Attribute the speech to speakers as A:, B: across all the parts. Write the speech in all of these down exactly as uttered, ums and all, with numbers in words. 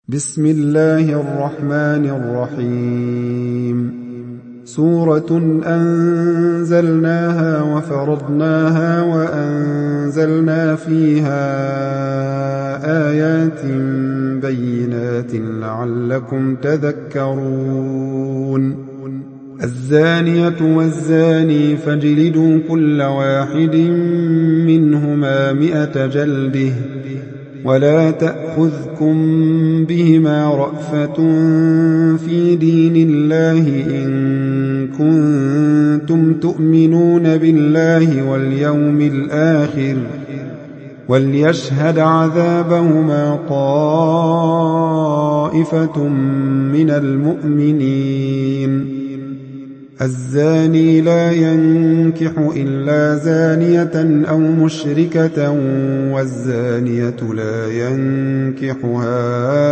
A: بسم الله الرحمن الرحيم سورة أنزلناها وفرضناها وأنزلنا فيها آيات بينات لعلكم تذكرون الزانية والزاني فاجلدوا كل واحد منهما مئة جلده ولا تأخذكم بهما رأفة في دين الله إن كنتم تؤمنون بالله واليوم الآخر وليشهد عذابهما طائفة من المؤمنين الزاني لا ينكح إلا زانية أو مشركة والزانية لا ينكحها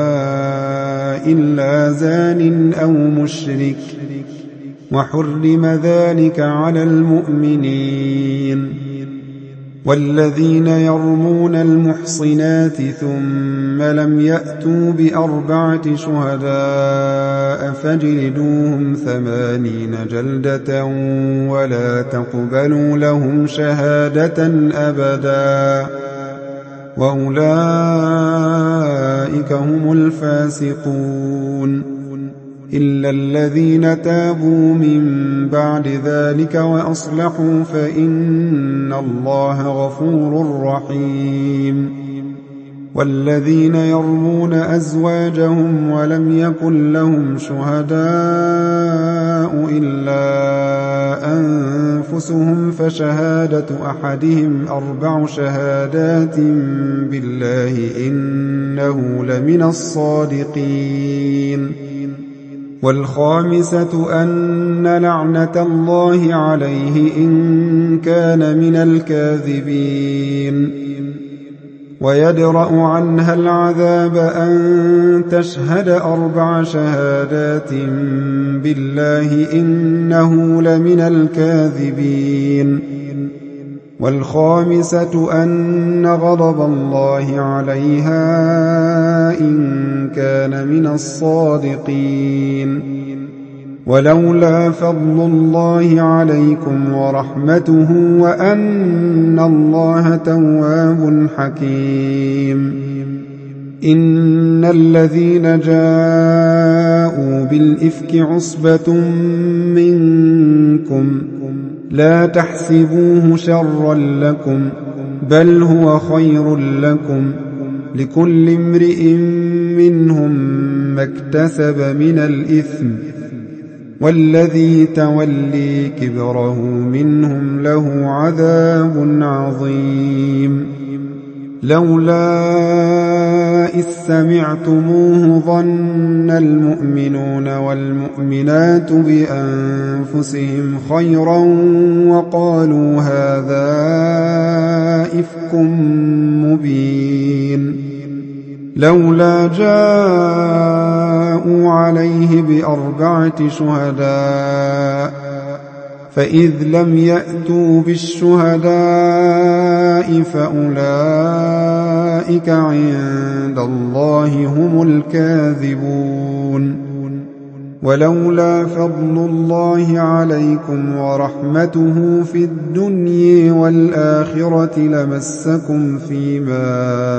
A: إلا زان أو مشرك وحرم ذلك على المؤمنين والذين يرمون المحصنات ثم لم يأتوا بأربعة شهداء فاجلدوهم ثمانين جلدة ولا تقبلوا لهم شهادة أبدا وأولئك هم الفاسقون إلا الذين تابوا من بعد ذلك وأصلحوا فإن الله غفور رحيم والذين يرمون أزواجهم ولم يكن لهم شهداء إلا أنفسهم فشهادة أحدهم أربع شهادات بالله إنه لمن الصادقين والخامسة أن لعنة الله عليه إن كان من الكاذبين ويدرأ عنها العذاب أن تشهد أربع شهادات بالله إنه لمن الكاذبين والخامسة أن غضب الله عليها إن كان من الصادقين ولولا فضل الله عليكم ورحمته وأن الله تواب حكيم إن الذين جاءوا بالإفك عصبة منكم لا تحسبوه شرا لكم بل هو خير لكم لكل امرئ منهم ما اكتسب من الإثم والذي تولي كبره منهم له عذاب عظيم لولا إذ سمعتموه ظن المؤمنون والمؤمنات بأنفسهم خيرا وقالوا هذا إفك مبين لولا جاءوا عليه بأربعة شهداء فإذ لم يأتوا بالشهداء فأولئك عند الله هم الكاذبون ولولا فضل الله عليكم ورحمته في الدنيا والآخرة لمسكم فيما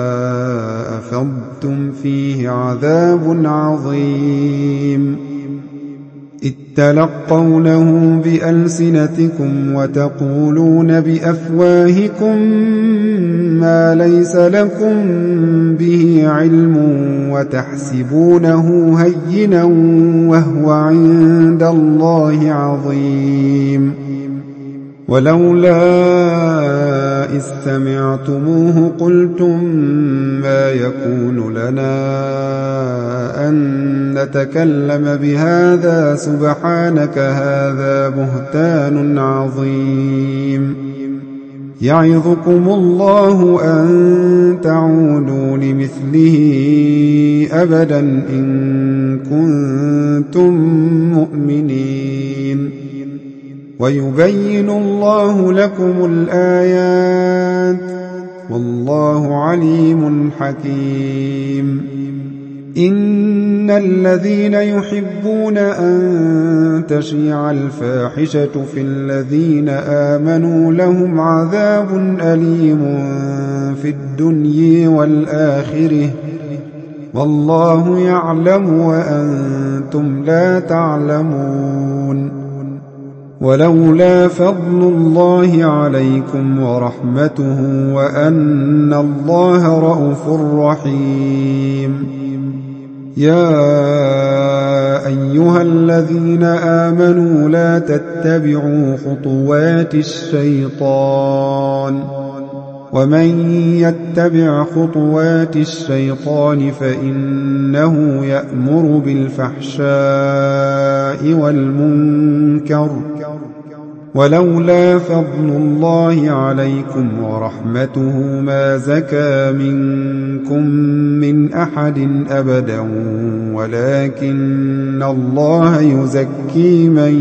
A: أفضتم فيه عذاب عظيم إذ تلقونه بألسنتكم وتقولون بأفواهكم ما ليس لكم به علم وتحسبونه هينا وهو عند الله عظيم ولولا إذ سمعتموه قلتم ما يكون لنا أن نتكلم بهذا سبحانك هذا بهتان عظيم يعظكم الله أن تعودوا لمثله أبدا إن كنتم مؤمنين ويبين الله لكم الآيات والله عليم حكيم إن الذين يحبون أن تشيع الفاحشة في الذين آمنوا لهم عذاب أليم في الدنيا والآخرة والله يعلم وأنتم لا تعلمون ولولا فضل الله عليكم ورحمته وأن الله رءوف رحيم يا أيها الذين آمنوا لا تتبعوا خطوات الشيطان ومن يتبع خطوات الشيطان فإنه يأمر بالفحشاء والمنكر ولولا فضل الله عليكم ورحمته ما زكى منكم من أحد أبدا ولكن الله يزكي من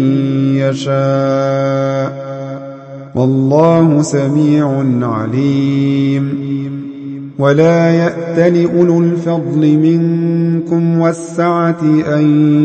A: يشاء والله سميع عليم ولا يأتل أولو الفضل منكم والسعة أن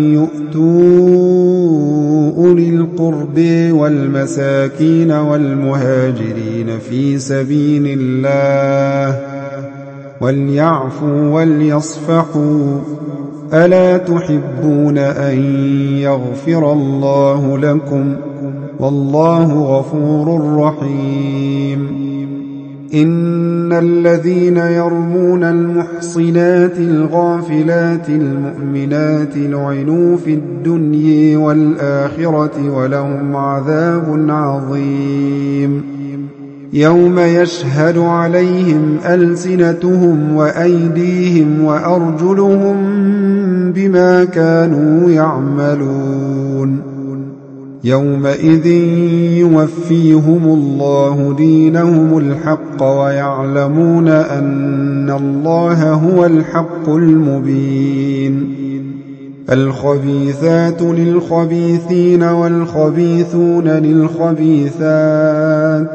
A: يؤتوا أولي القرب والمساكين والمهاجرين في سبيل الله وليعفوا وليصفحوا ألا تحبون أن يغفر الله لكم والله غفور رحيم إن الذين يرمون المحصنات الغافلات المؤمنات لعنوا في الدنيا والآخرة ولهم عذاب عظيم يوم يشهد عليهم ألسنتهم وأيديهم وأرجلهم بما كانوا يعملون يومئذ يوفيهم الله دينهم الحق ويعلمون أن الله هو الحق المبين الخبيثات للخبيثين والخبيثون للخبيثات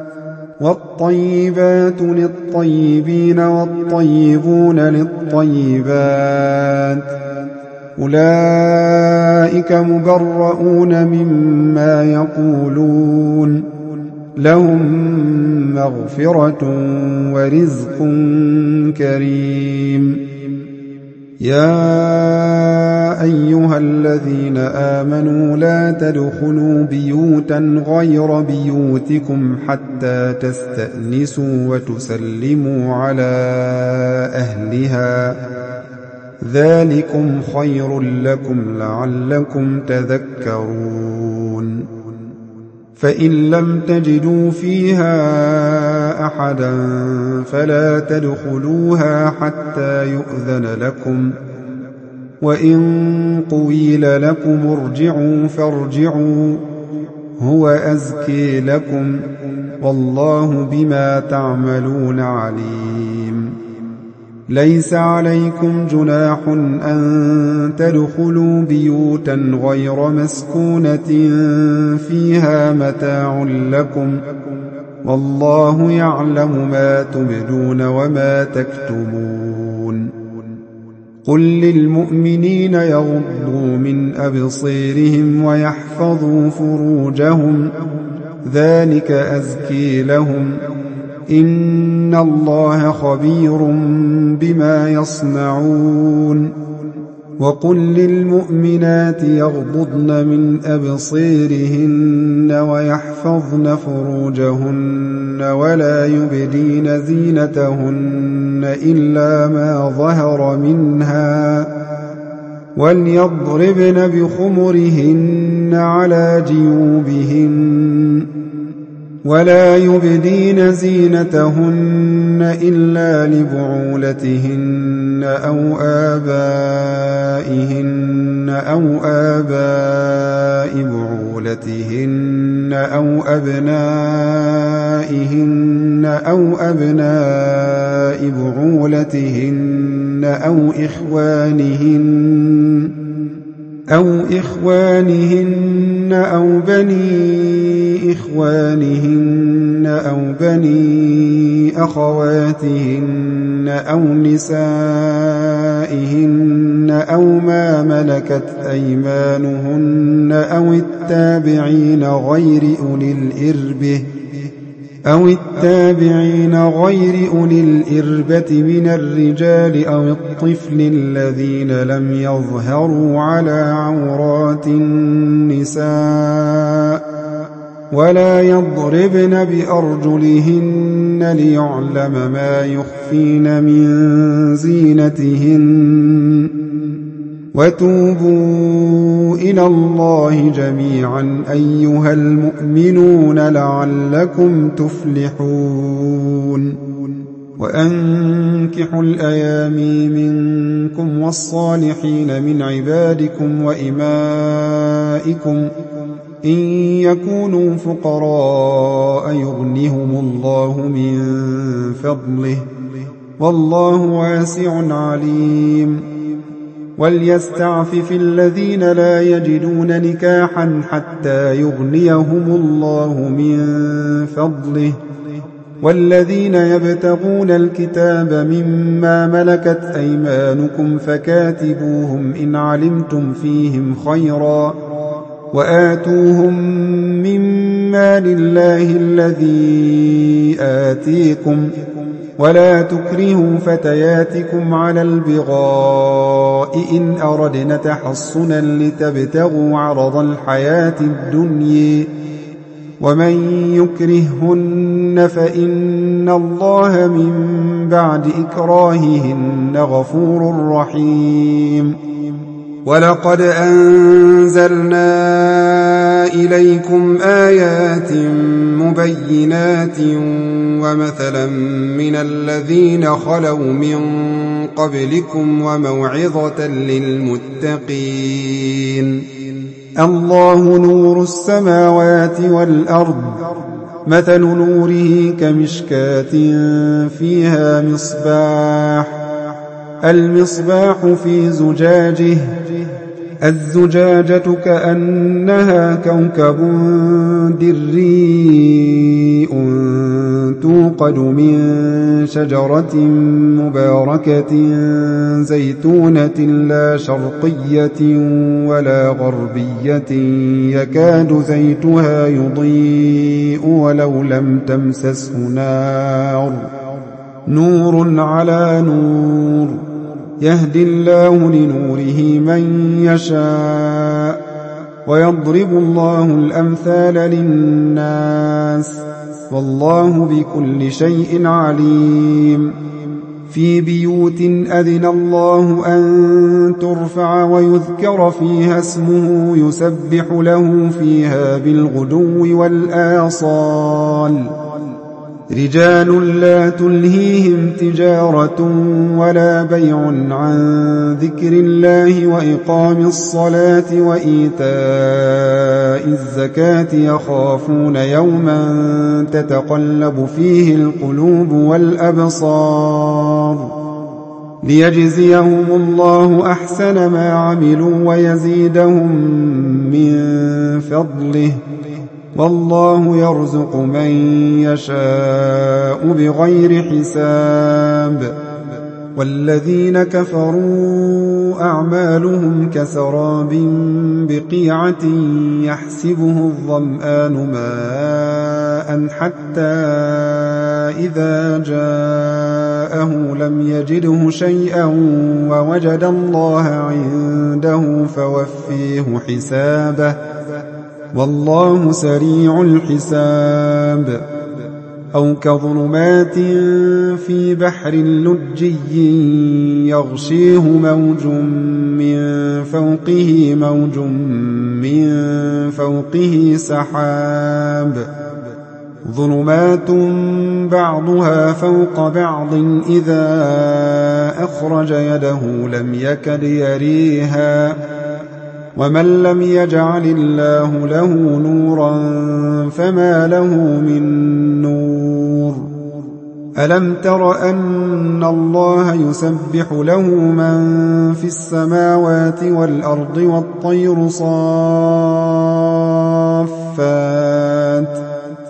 A: والطيبات للطيبين والطيبون للطيبات أولئك مبرؤون مما يقولون لهم مغفرة ورزق كريم يا أيها الذين آمنوا لا تدخلوا بيوتا غير بيوتكم حتى تستأنسوا وتسلموا على أهلها ذلكم خير لكم لعلكم تذكرون فإن لم تجدوا فيها أحدا فلا تدخلوها حتى يؤذن لكم وإن قيل لكم ارجعوا فارجعوا هو أزكي لكم والله بما تعملون عليم ليس عليكم جناح أن تدخلوا بيوتا غير مسكونة فيها متاع لكم والله يعلم ما تبدون وما تكتمون قل للمؤمنين يغضوا من أبصيرهم ويحفظوا فروجهم ذلك أزكي لهم إن الله خبير بما يصنعون وقل للمؤمنات يغضضن من أبصيرهن ويحفظن فروجهن ولا يبدين زينتهن إلا ما ظهر منها وليضربن بخمرهن على جيوبهن ولا يبدين زينتهن إلا لبعولتهن أو آبائهن أو آباء بعولتهن أو أبنائهن أو أبناء بعولتهن أو إخوانهن أو إخوانهن أو بني إخوانهن أو بني أخواتهن أو نسائهن أو ما ملكت أيمانهن أو التابعين غير أولي الإربة أو التابعين غير أولي الإربة من الرجال أو الطفل الذين لم يظهروا على عورات النساء ولا يضربن بأرجلهن ليعلم ما يخفين من زينتهن وتوبوا إلى الله جميعا أيها المؤمنون لعلكم تفلحون وأنكحوا الأيام منكم والصالحين من عبادكم وإمائكم إن يكونوا فقراء يغنهم الله من فضله والله واسع عليم وليستعفف الذين لا يجدون نكاحا حتى يغنيهم الله من فضله والذين يبتغون الكتاب مما ملكت أيمانكم فكاتبوهم إن علمتم فيهم خيرا وآتوهم مما لله الذي آتيكم ولا تكرهوا فتياتكم على البغاء إن أردنا تحصنا لتبتغوا عرض الحياة الدنيا ومن يكرههن فإن الله من بعد إكراههن غفور رحيم ولقد أنزلنا إليكم آيات مبينات ومثلا من الذين خلوا من قبلكم وموعظة للمتقين الله نور السماوات والأرض مثل نوره كمشكاة فيها مصباح المصباح في زجاجه الزجاجة كأنها كوكب دري توقد من شجرة مباركة زيتونة لا شرقية ولا غربية يكاد زيتها يضيء ولو لم تمسسه نار نور على نور يهدي الله لنوره من يشاء ويضرب الله الأمثال للناس والله بكل شيء عليم في بيوت أذن الله أن ترفع ويذكر فيها اسمه يسبح له فيها بالغدو والآصال رجال لا تلهيهم تجارة ولا بيع عن ذكر الله وإقام الصلاة وإيتاء الزكاة يخافون يوما تتقلب فيه القلوب والأبصار ليجزيهم الله أحسن ما عملوا ويزيدهم من فضله والله يرزق من يشاء بغير حساب والذين كفروا أعمالهم كسراب بقيعة يحسبه الظمآن ماء حتى إذا جاءه لم يجده شيئا ووجد الله عنده فوفيه حسابه والله سريع الحساب أو كظلمات في بحر لجي يغشيه موج من فوقه موج من فوقه سحاب ظلمات بعضها فوق بعض إذا أخرج يده لم يكد يريها ومن لم يجعل الله له نورا فما له من نور ألم تر أن الله يسبح له من في السماوات والأرض والطير صافات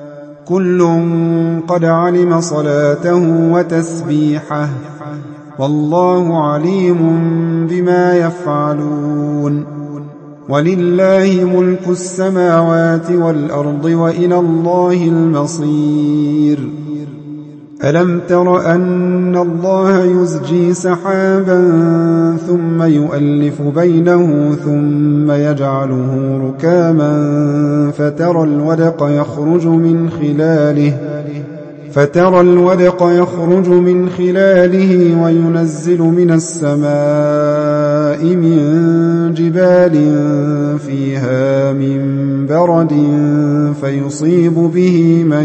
A: كل قد علم صلاته وتسبيحه والله عليم بما يفعلون ولله ملك السماوات والأرض وإلى الله المصير ألم تر أن الله يزجي سحابا ثم يؤلف بينه ثم يجعله ركاما فترى الودق يخرج من خلاله فترى الودق يخرج من خلاله وينزل من السماء من جبال فيها من برد فيصيب به من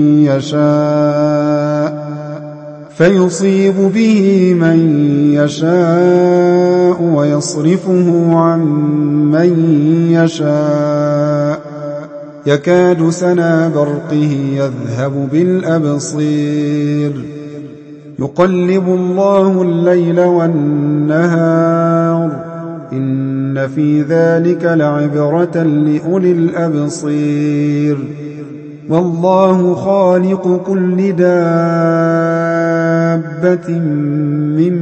A: يشاء فيصيب به من يشاء ويصرفه عن من يشاء يكاد سنا برقه يذهب بالأبصير يقلب الله الليل والنهار إن في ذلك لعبرة لأولي الأبصير والله خالق كل دابة من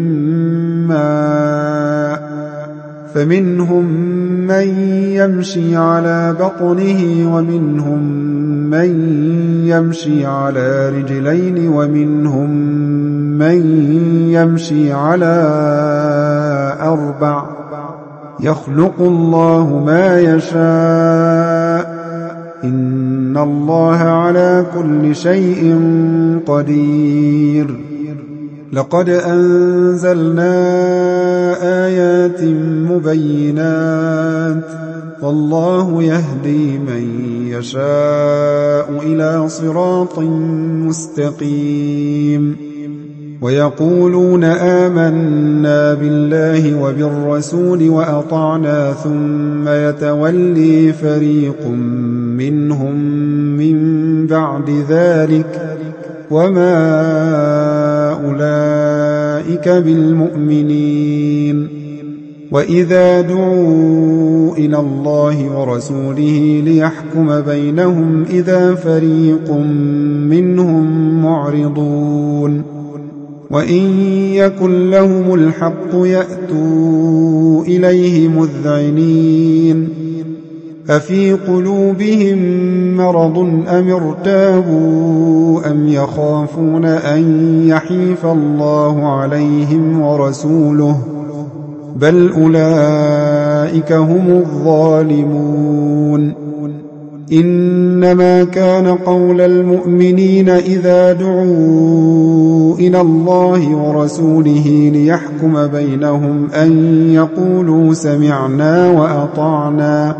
A: ماء فمنهم من يمشي على بطنه ومنهم من يمشي على رجلين ومنهم من يمشي على أربع يخلق الله ما يشاء إن الله على كل شيء قدير لقد أنزلنا آيات مبينات والله يهدي من يشاء إلى صراط مستقيم ويقولون آمنا بالله وبالرسول وأطعنا ثم يتولي فريق منهم من بعد ذلك وما أولئك بالمؤمنين وإذا دعوا إلى الله ورسوله ليحكم بينهم إذا فريق منهم معرضون وإن يكن لهم الحق يأتوا إليه مذعنين أفي قلوبهم مرض أم ارتابوا أم يخافون أن يحيف الله عليهم ورسوله بل أولئك هم الظالمون إنما كان قول المؤمنين إذا دعوا إلى الله ورسوله ليحكم بينهم أن يقولوا سمعنا وأطعنا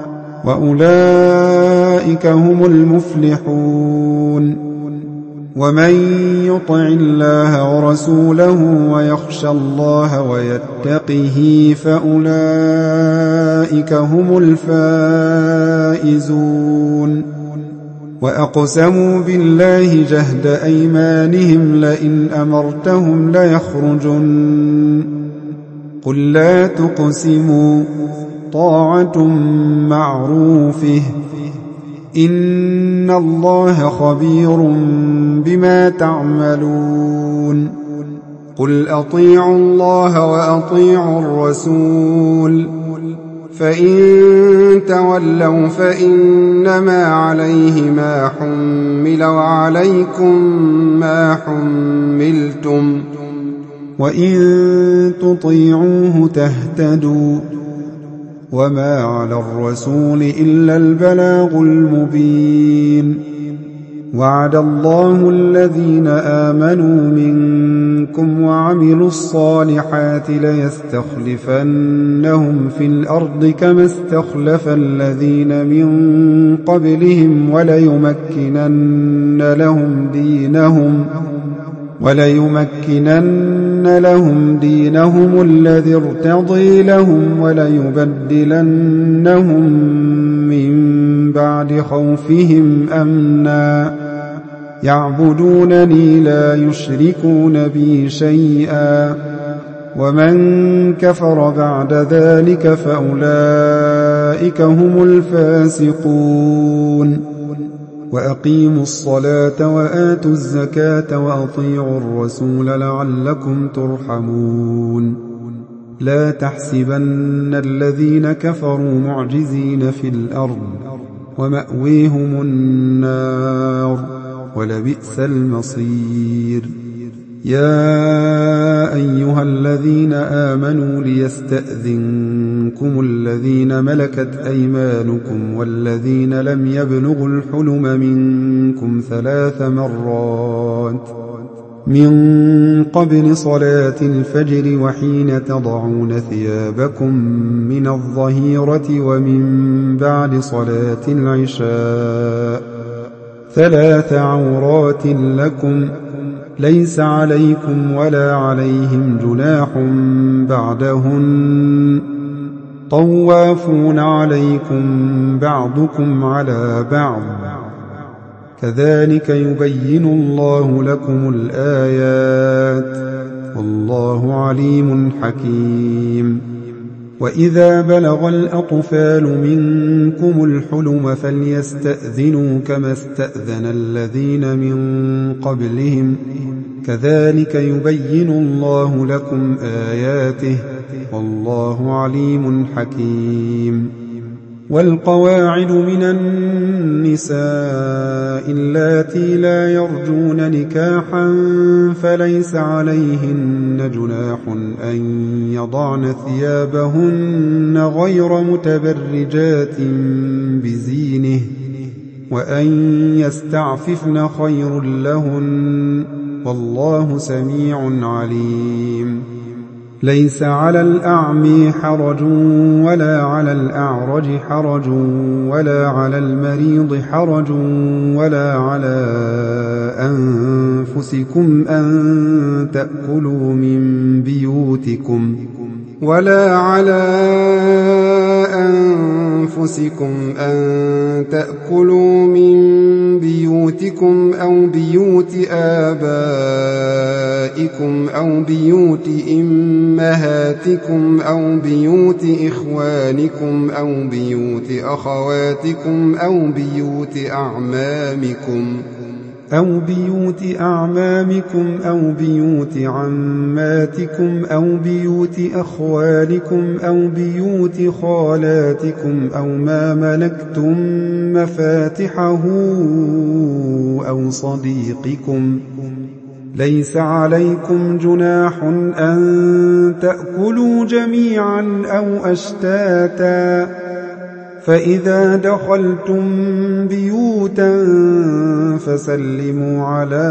A: وأولئك هم المفلحون ومن يطع الله ورسوله ويخشى الله ويتقه فأولئك هم الفائزون وأقسموا بالله جهد أيمانهم لئن أمرتهم ليخرجن قل لا تقسموا طاعة معروفه إن الله خبير بما تعملون قل أطيعوا الله وأطيعوا الرسول فإن تولوا فإنما عليه ما حمل وعليكم ما حملتم وإن تطيعوه تهتدوا وما على الرسول إلا البلاغ المبين وعد الله الذين آمنوا منكم وعملوا الصالحات ليستخلفنهم في الأرض كما استخلف الذين من قبلهم وليمكنن لهم دينهم وليمكنن لهم دينهم الذي ارتضي لهم وليبدلنهم من بعد خوفهم أمنا يعبدونني لا يشركون بي شيئا ومن كفر بعد ذلك فأولئك هم الفاسقون وأقيموا الصلاة وآتوا الزكاة وأطيعوا الرسول لعلكم ترحمون لا تحسبن الذين كفروا معجزين في الأرض ومأويهم النار ولبئس المصير يا أيها الذين آمنوا ليستأذنكم الذين ملكت أيمانكم والذين لم يبلغوا الحلم منكم ثلاث مرات من قبل صلاة الفجر وحين تضعون ثيابكم من الظهيرة ومن بعد صلاة العشاء ثلاث عورات لكم ليس عليكم ولا عليهم جناح بعدهن طوافون عليكم بعضكم على بعض كذلك يبين الله لكم الآيات والله عليم حكيم وإذا بلغ الأطفال منكم الحلم فليستأذنوا كما استأذن الذين من قبلهم كذلك يبين الله لكم آياته والله عليم حكيم والقواعد من النساء اللاتي لا يرجون نكاحا فليس عليهن جناح أن يضعن ثيابهن غير متبرجات بزينه وأن يستعففن خير لهن والله سميع عليم ليس على الأعمي حرج ولا على الأعرج حرج ولا على المريض حرج ولا على أنفسكم أن تأكلوا من بيوتكم ولا على أنفسكم أن تأكلوا من بيوتكم أو بيوت آبائكم أو بيوت أمهاتكم أو بيوت إخوانكم أو بيوت أخواتكم أو بيوت أعمامكم أو بيوت أعمامكم أو بيوت عماتكم أو بيوت أخوالكم أو بيوت خالاتكم أو ما ملكتم مفاتحه أو صديقكم ليس عليكم جناح أن تأكلوا جميعا أو أشتاتا فإذا دخلتم بيوتا فسلموا على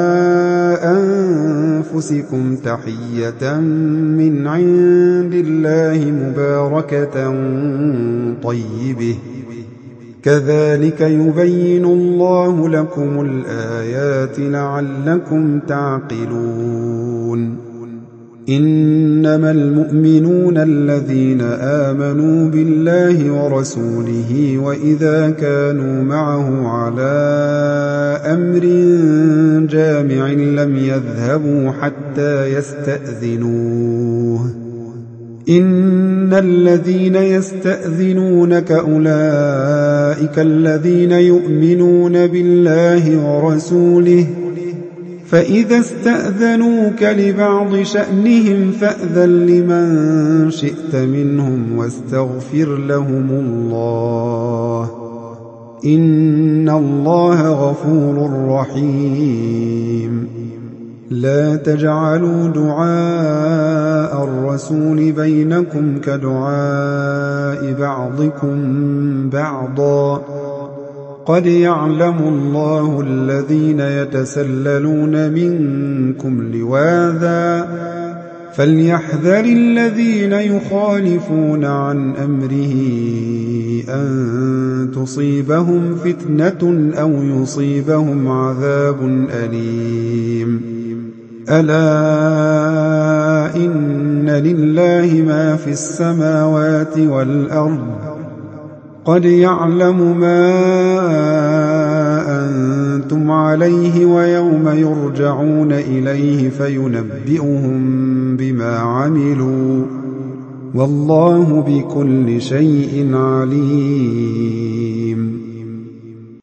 A: أنفسكم تحية من عند الله مباركة طيبة كذلك يبين الله لكم الآيات لعلكم تعقلون إنما المؤمنون الذين آمنوا بالله ورسوله وإذا كانوا معه على أمر جامع لم يذهبوا حتى يستأذنوه إن الذين يستأذنونك أولئك الذين يؤمنون بالله ورسوله فإذا استأذنوك لبعض شأنهم فأذن لمن شئت منهم واستغفر لهم الله إن الله غفور رحيم لا تجعلوا دعاء الرسول بينكم كدعاء بعضكم بعضا قد يعلم الله الذين يتسللون منكم لواذا فليحذر الذين يخالفون عن أمره أن تصيبهم فتنة أو يصيبهم عذاب أليم ألا إن لله ما في السماوات والأرض قد يعلم ما أنتم عليه ويوم يرجعون إليه فينبئهم بما عملوا والله بكل شيء عليم